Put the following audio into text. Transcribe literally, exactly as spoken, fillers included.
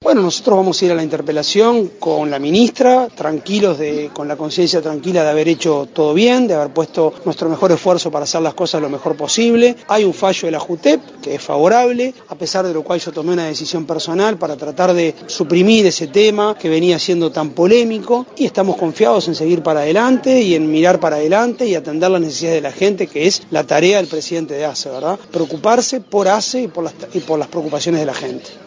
Bueno, nosotros vamos a ir a la interpelación con la ministra, tranquilos, de, con la conciencia tranquila de haber hecho todo bien, de haber puesto nuestro mejor esfuerzo para hacer las cosas lo mejor posible. Hay un fallo de la JUTEP que es favorable, a pesar de lo cual yo tomé una decisión personal para tratar de suprimir ese tema que venía siendo tan polémico, y estamos confiados en seguir para adelante y en mirar para adelante y atender las necesidades de la gente, que es la tarea del presidente de ACE, ¿verdad? Preocuparse por ACE y por las, y por las preocupaciones de la gente.